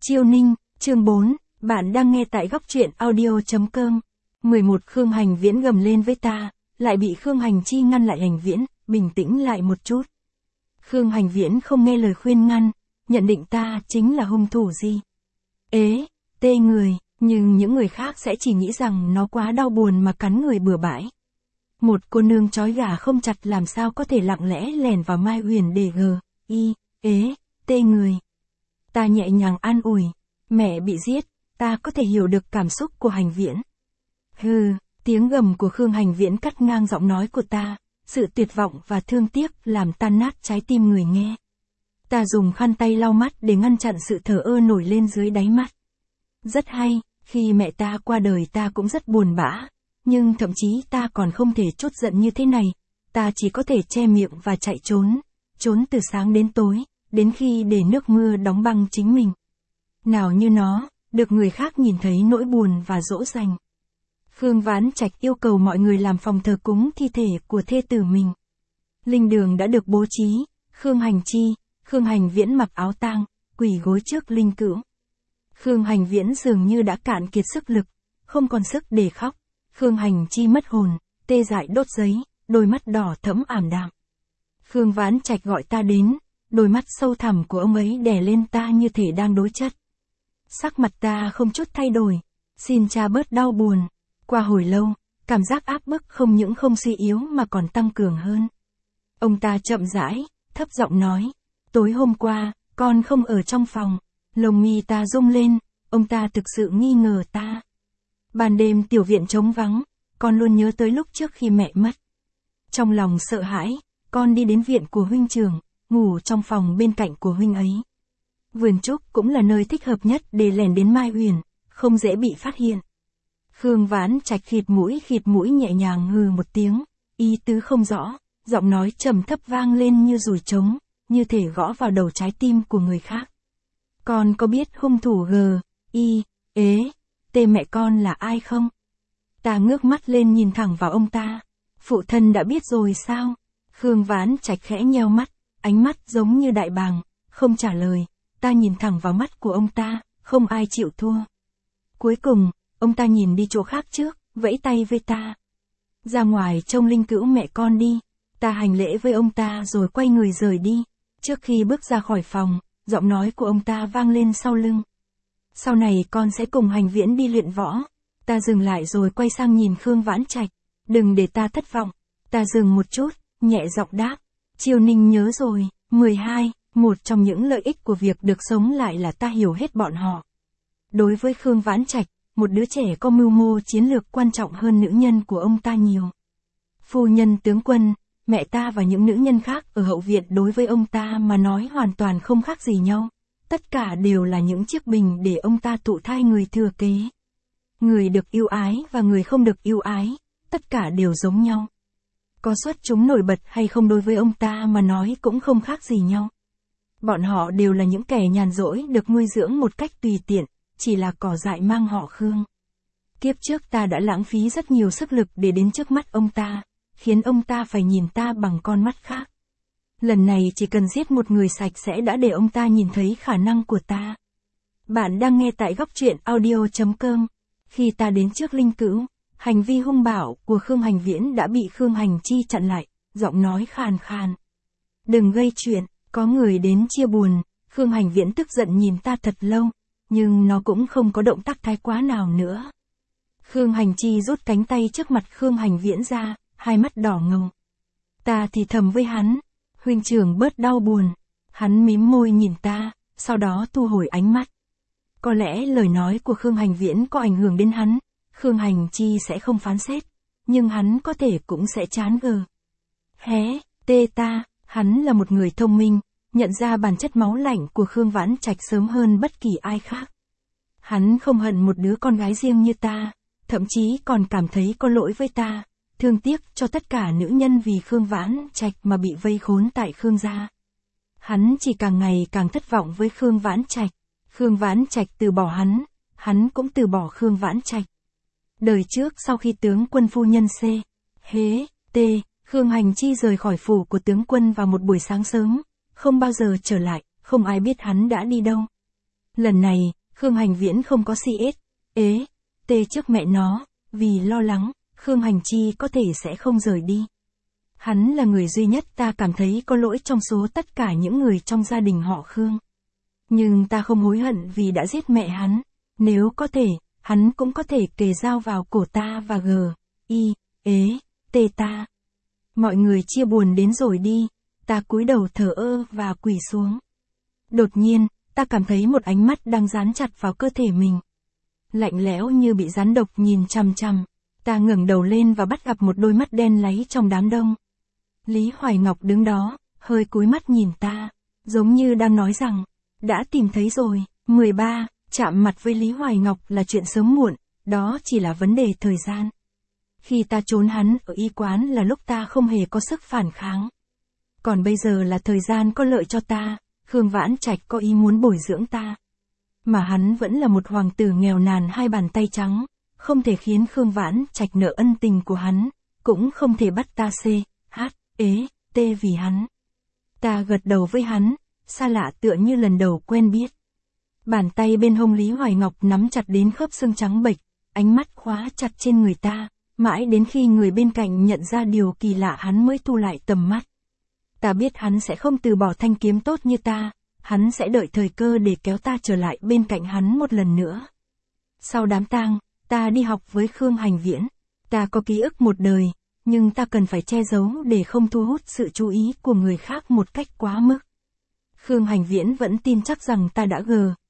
Chiêu Ninh, chương 4, bạn đang nghe tại góc truyện audio.com. 11 Khương Hành Viễn gầm lên với ta, lại bị Khương Hành Chi ngăn lại. Hành Viễn, bình tĩnh lại một chút. Khương Hành Viễn không nghe lời khuyên ngăn, nhận định ta chính là hung thủ gì. Tê người, nhưng những người khác sẽ chỉ nghĩ rằng nó quá đau buồn mà cắn người bừa bãi. Một cô nương trói gà không chặt làm sao có thể lặng lẽ lèn vào Mai Huyền để tê người. Ta nhẹ nhàng an ủi, mẹ bị giết, ta có thể hiểu được cảm xúc của Hành Viễn. Tiếng gầm của Khương Hành Viễn cắt ngang giọng nói của ta, sự tuyệt vọng và thương tiếc làm tan nát trái tim người nghe. Ta dùng khăn tay lau mắt để ngăn chặn sự thờ ơ nổi lên dưới đáy mắt. Rất hay, khi mẹ ta qua đời ta cũng rất buồn bã, nhưng thậm chí ta còn không thể trút giận như thế này, ta chỉ có thể che miệng và chạy trốn từ sáng đến tối, đến khi để nước mưa đóng băng chính mình. Nào như nó, được người khác nhìn thấy nỗi buồn và dỗ dành. Khương Vãn Trạch yêu cầu mọi người làm phòng thờ cúng thi thể của thê tử mình. Linh đường đã được bố trí, Khương Hành Chi, Khương Hành Viễn mặc áo tang, quỳ gối trước linh cữu. Khương Hành Viễn dường như đã cạn kiệt sức lực, không còn sức để khóc. Khương Hành Chi mất hồn, tê dại đốt giấy, đôi mắt đỏ thẫm ảm đạm. Khương Vãn Trạch gọi ta đến, đôi mắt sâu thẳm của ông ấy đè lên ta như thể đang đối chất. Sắc mặt ta không chút thay đổi, xin cha bớt đau buồn. Qua hồi lâu, cảm giác áp bức không những không suy yếu mà còn tăng cường hơn. Ông ta chậm rãi, thấp giọng nói, tối hôm qua, con không ở trong phòng. Lông mi ta rung lên, ông ta thực sự nghi ngờ ta. Ban đêm tiểu viện trống vắng, con luôn nhớ tới lúc trước khi mẹ mất. Trong lòng sợ hãi, con đi đến viện của huynh trưởng, ngủ trong phòng bên cạnh của huynh ấy. Vườn trúc cũng là nơi thích hợp nhất để lẻn đến Mai Huyền, không dễ bị phát hiện. Khương Vãn Trạch khịt mũi nhẹ nhàng hừ một tiếng, ý tứ không rõ, giọng nói trầm thấp vang lên như dùi trống, như thể gõ vào đầu trái tim của người khác. Con có biết hung thủ tê mẹ con là ai không? Ta ngước mắt lên nhìn thẳng vào ông ta. Phụ thân đã biết rồi sao? Khương Vãn Trạch khẽ nheo mắt, ánh mắt giống như đại bàng, không trả lời. Ta nhìn thẳng vào mắt của ông ta, không ai chịu thua. Cuối cùng, ông ta nhìn đi chỗ khác trước, vẫy tay với ta. Ra ngoài trông linh cữu mẹ con đi. Ta hành lễ với ông ta rồi quay người rời đi. Trước khi bước ra khỏi phòng, giọng nói của ông ta vang lên sau lưng. Sau này con sẽ cùng Hành Viễn đi luyện võ. Ta dừng lại rồi quay sang nhìn Khương Vãn Trạch. Đừng để ta thất vọng. Ta dừng một chút, nhẹ giọng đáp. Chiêu Ninh nhớ rồi. 12. Một trong những lợi ích của việc được sống lại là ta hiểu hết bọn họ. Đối với Khương Vãn Trạch, một đứa trẻ có mưu mô chiến lược quan trọng hơn nữ nhân của ông ta nhiều. Phu nhân tướng quân, mẹ ta và những nữ nhân khác ở hậu viện đối với ông ta mà nói hoàn toàn không khác gì nhau. Tất cả đều là những chiếc bình để ông ta thụ thai người thừa kế. Người được yêu ái và người không được yêu ái, tất cả đều giống nhau. Có xuất chúng nổi bật hay không đối với ông ta mà nói cũng không khác gì nhau. Bọn họ đều là những kẻ nhàn rỗi được nuôi dưỡng một cách tùy tiện, chỉ là cỏ dại mang họ Khương. Kiếp trước ta đã lãng phí rất nhiều sức lực để đến trước mắt ông ta, khiến ông ta phải nhìn ta bằng con mắt khác. Lần này chỉ cần giết một người sạch sẽ đã để ông ta nhìn thấy khả năng của ta. Bạn đang nghe tại góc truyện audio.com. Khi ta đến trước linh cữu, hành vi hung bạo của Khương Hành Viễn đã bị Khương Hành Chi chặn lại, giọng nói khàn khàn. Đừng gây chuyện, có người đến chia buồn. Khương Hành Viễn tức giận nhìn ta thật lâu, nhưng nó cũng không có động tác thái quá nào nữa. Khương Hành Chi rút cánh tay trước mặt Khương Hành Viễn ra, hai mắt đỏ ngầu. Ta thì thầm với hắn, huynh trưởng bớt đau buồn. Hắn mím môi nhìn ta, sau đó thu hồi ánh mắt. Có lẽ lời nói của Khương Hành Viễn có ảnh hưởng đến hắn, Khương Hành Chi sẽ không phán xét, nhưng hắn có thể cũng sẽ chán gờ. Hắn là một người thông minh, nhận ra bản chất máu lạnh của Khương Vãn Trạch sớm hơn bất kỳ ai khác. Hắn không hận một đứa con gái riêng như ta, thậm chí còn cảm thấy có lỗi với ta, thương tiếc cho tất cả nữ nhân vì Khương Vãn Trạch mà bị vây khốn tại Khương gia. Hắn chỉ càng ngày càng thất vọng với Khương Vãn Trạch. Khương Vãn Trạch từ bỏ hắn cũng từ bỏ Khương Vãn Trạch. Đời trước sau khi tướng quân phu nhân Khương Hành Chi rời khỏi phủ của tướng quân vào một buổi sáng sớm, không bao giờ trở lại, không ai biết hắn đã đi đâu. Lần này, Khương Hành Viễn không có CS, tê trước mẹ nó, vì lo lắng, Khương Hành Chi có thể sẽ không rời đi. Hắn là người duy nhất ta cảm thấy có lỗi trong số tất cả những người trong gia đình họ Khương. Nhưng ta không hối hận vì đã giết mẹ hắn. Nếu có thể, hắn cũng có thể kề dao vào cổ ta và tê ta. Mọi người chia buồn đến rồi đi, ta cúi đầu thờ ơ và quỳ xuống. Đột nhiên, ta cảm thấy một ánh mắt đang dán chặt vào cơ thể mình. Lạnh lẽo như bị rắn độc nhìn chằm chằm. Ta ngẩng đầu lên và bắt gặp một đôi mắt đen láy trong đám đông. Lý Hoài Ngọc đứng đó, hơi cúi mắt nhìn ta, giống như đang nói rằng, đã tìm thấy rồi. 13. Chạm mặt với Lý Hoài Ngọc là chuyện sớm muộn, đó chỉ là vấn đề thời gian. Khi ta trốn hắn ở y quán là lúc ta không hề có sức phản kháng. Còn bây giờ là thời gian có lợi cho ta, Khương Vãn Trạch có ý muốn bồi dưỡng ta. Mà hắn vẫn là một hoàng tử nghèo nàn hai bàn tay trắng, không thể khiến Khương Vãn Trạch nợ ân tình của hắn, cũng không thể bắt ta tê vì hắn. Ta gật đầu với hắn, xa lạ tựa như lần đầu quen biết. Bàn tay bên hông Lý Hoài Ngọc nắm chặt đến khớp xương trắng bệch, ánh mắt khóa chặt trên người ta, mãi đến khi người bên cạnh nhận ra điều kỳ lạ hắn mới thu lại tầm mắt. Ta biết hắn sẽ không từ bỏ thanh kiếm tốt như ta, hắn sẽ đợi thời cơ để kéo ta trở lại bên cạnh hắn một lần nữa. Sau đám tang, ta đi học với Khương Hành Viễn. Ta có ký ức một đời, nhưng ta cần phải che giấu để không thu hút sự chú ý của người khác một cách quá mức. Khương Hành Viễn vẫn tin chắc rằng ta đã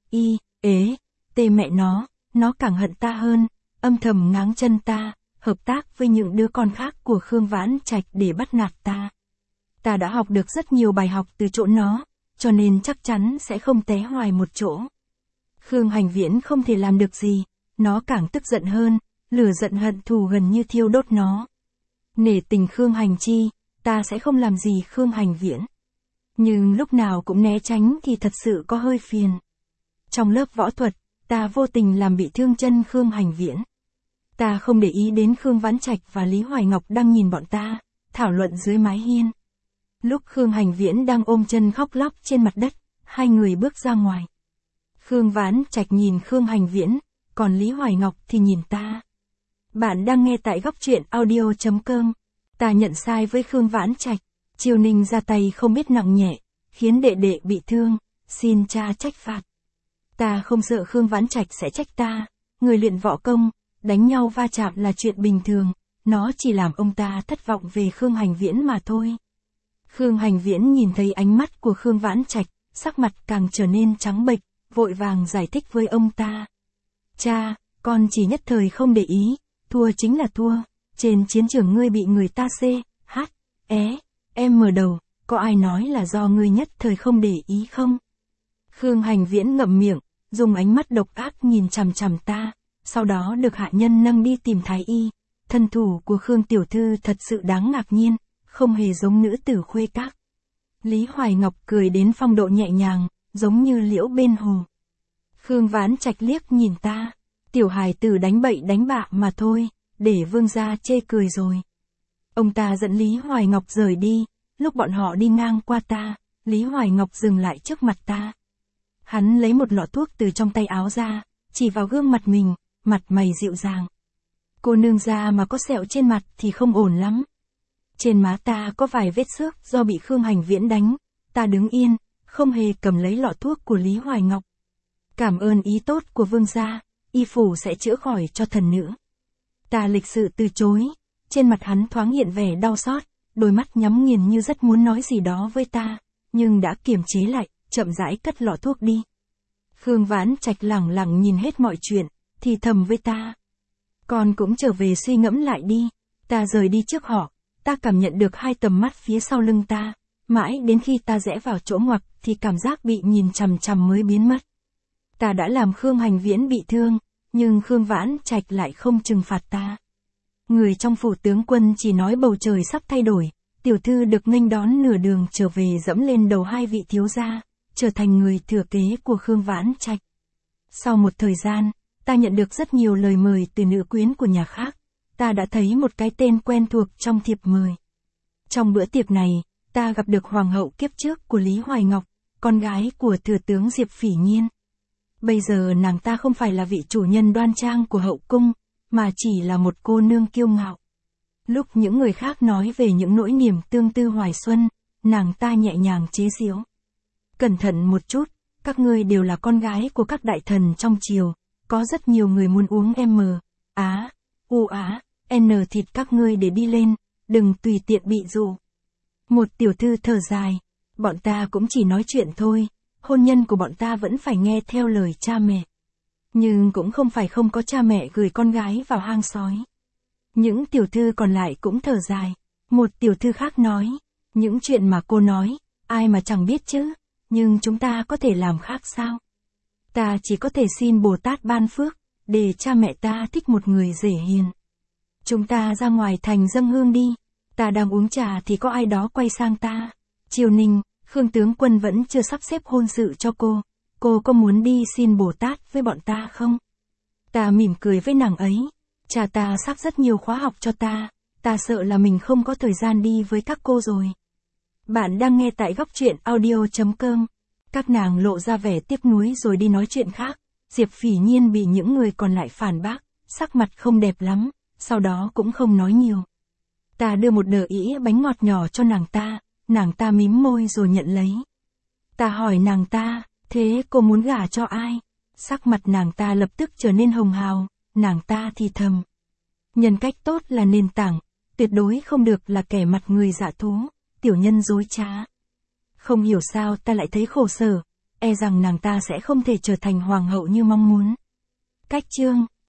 tê mẹ nó càng hận ta hơn, âm thầm ngáng chân ta, hợp tác với những đứa con khác của Khương Vãn Trạch để bắt nạt ta. Ta đã học được rất nhiều bài học từ chỗ nó, cho nên chắc chắn sẽ không té hoài một chỗ. Khương Hành Viễn không thể làm được gì, nó càng tức giận hơn, lửa giận hận thù gần như thiêu đốt nó. Nể tình Khương Hành Chi, ta sẽ không làm gì Khương Hành Viễn. Nhưng lúc nào cũng né tránh thì thật sự có hơi phiền. Trong lớp võ thuật, ta vô tình làm bị thương chân Khương Hành Viễn. Ta không để ý đến Khương Vãn Trạch và Lý Hoài Ngọc đang nhìn bọn ta, thảo luận dưới mái hiên. Lúc Khương Hành Viễn đang ôm chân khóc lóc trên mặt đất, hai người bước ra ngoài. Khương Vãn Trạch nhìn Khương Hành Viễn, còn Lý Hoài Ngọc thì nhìn ta. Bạn đang nghe tại góc truyện audio.com. Ta nhận sai với Khương Vãn Trạch. Triều Ninh ra tay không biết nặng nhẹ, khiến đệ đệ bị thương, xin cha trách phạt. Ta không sợ Khương Vãn Trạch sẽ trách ta, người luyện võ công, đánh nhau va chạm là chuyện bình thường, nó chỉ làm ông ta thất vọng về Khương Hành Viễn mà thôi. Khương Hành Viễn nhìn thấy ánh mắt của Khương Vãn Trạch, sắc mặt càng trở nên trắng bệch, vội vàng giải thích với ông ta. Cha, con chỉ nhất thời không để ý, thua chính là thua, trên chiến trường ngươi bị người ta em mở đầu, có ai nói là do ngươi nhất thời không để ý không? Khương Hành Viễn ngậm miệng, dùng ánh mắt độc ác nhìn chằm chằm ta, sau đó được hạ nhân nâng đi tìm thái y. Thân thủ của Khương tiểu thư thật sự đáng ngạc nhiên, không hề giống nữ tử khuê các. Lý Hoài Ngọc cười đến phong độ nhẹ nhàng, giống như liễu bên hồ. Khương Vãn Trạch liếc nhìn ta, tiểu hài tử đánh bậy đánh bạ mà thôi, để vương gia chê cười rồi. Ông ta dẫn Lý Hoài Ngọc rời đi, lúc bọn họ đi ngang qua ta, Lý Hoài Ngọc dừng lại trước mặt ta. Hắn lấy một lọ thuốc từ trong tay áo ra, chỉ vào gương mặt mình, mặt mày dịu dàng. Cô nương gia mà có sẹo trên mặt thì không ổn lắm. Trên má ta có vài vết xước do bị Khương Hành Viễn đánh, ta đứng yên, không hề cầm lấy lọ thuốc của Lý Hoài Ngọc. Cảm ơn ý tốt của vương gia, y phủ sẽ chữa khỏi cho thần nữ. Ta lịch sự từ chối, trên mặt hắn thoáng hiện vẻ đau xót, đôi mắt nhắm nghiền như rất muốn nói gì đó với ta, nhưng đã kiềm chế lại, chậm rãi cất lọ thuốc đi. Khương Vãn Trạch lẳng lặng nhìn hết mọi chuyện, thì thầm với ta. Con cũng trở về suy ngẫm lại đi. Ta rời đi trước họ, ta cảm nhận được hai tầm mắt phía sau lưng ta, mãi đến khi ta rẽ vào chỗ ngoặc thì cảm giác bị nhìn chằm chằm mới biến mất. Ta đã làm Khương Hành Viễn bị thương, nhưng Khương Vãn Trạch lại không trừng phạt ta. Người trong phủ tướng quân chỉ nói bầu trời sắp thay đổi, tiểu thư được nghênh đón nửa đường trở về dẫm lên đầu hai vị thiếu gia, trở thành người thừa kế của Khương Vãn Trạch. Sau một thời gian, ta nhận được rất nhiều lời mời từ nữ quyến của nhà khác, ta đã thấy một cái tên quen thuộc trong thiệp mời. Trong bữa tiệc này, ta gặp được hoàng hậu kiếp trước của Lý Hoài Ngọc, con gái của thừa tướng Diệp Phỉ Nhiên. Bây giờ nàng ta không phải là vị chủ nhân đoan trang của hậu cung, mà chỉ là một cô nương kiêu ngạo. Lúc những người khác nói về những nỗi niềm tương tư hoài xuân, nàng ta nhẹ nhàng chế giễu. Cẩn thận một chút, các ngươi đều là con gái của các đại thần trong triều, có rất nhiều người muốn uống N thịt các ngươi để đi lên, đừng tùy tiện bị dụ. Một tiểu thư thở dài, bọn ta cũng chỉ nói chuyện thôi, hôn nhân của bọn ta vẫn phải nghe theo lời cha mẹ. Nhưng cũng không phải không có cha mẹ gửi con gái vào hang sói. Những tiểu thư còn lại cũng thở dài. Một tiểu thư khác nói, những chuyện mà cô nói, ai mà chẳng biết chứ, nhưng chúng ta có thể làm khác sao? Ta chỉ có thể xin Bồ Tát ban phước, để cha mẹ ta thích một người dễ hiền. Chúng ta ra ngoài thành dâng hương đi, ta đang uống trà thì có ai đó quay sang ta. Triều Ninh, Khương tướng quân vẫn chưa sắp xếp hôn sự cho cô có muốn đi xin Bồ Tát với bọn ta không? Ta mỉm cười với nàng ấy, cha ta sắp rất nhiều khóa học cho ta sợ là mình không có thời gian đi với các cô rồi. Bạn đang nghe tại góc truyện audio.com. Các nàng lộ ra vẻ tiếc nuối rồi đi nói chuyện khác. Diệp Phỉ Nhiên bị những người còn lại phản bác, sắc mặt không đẹp lắm, sau đó cũng không nói nhiều. Ta đưa một đờ ĩa bánh ngọt nhỏ cho nàng ta mím môi rồi nhận lấy. Ta hỏi nàng ta, thế cô muốn gả cho ai? Sắc mặt nàng ta lập tức trở nên hồng hào, nàng ta thì thầm. Nhân cách tốt là nền tảng, tuyệt đối không được là kẻ mặt người dạ thú, tiểu nhân dối trá. Không hiểu sao ta lại thấy khổ sở, e rằng nàng ta sẽ không thể trở thành hoàng hậu như mong muốn. Cách chương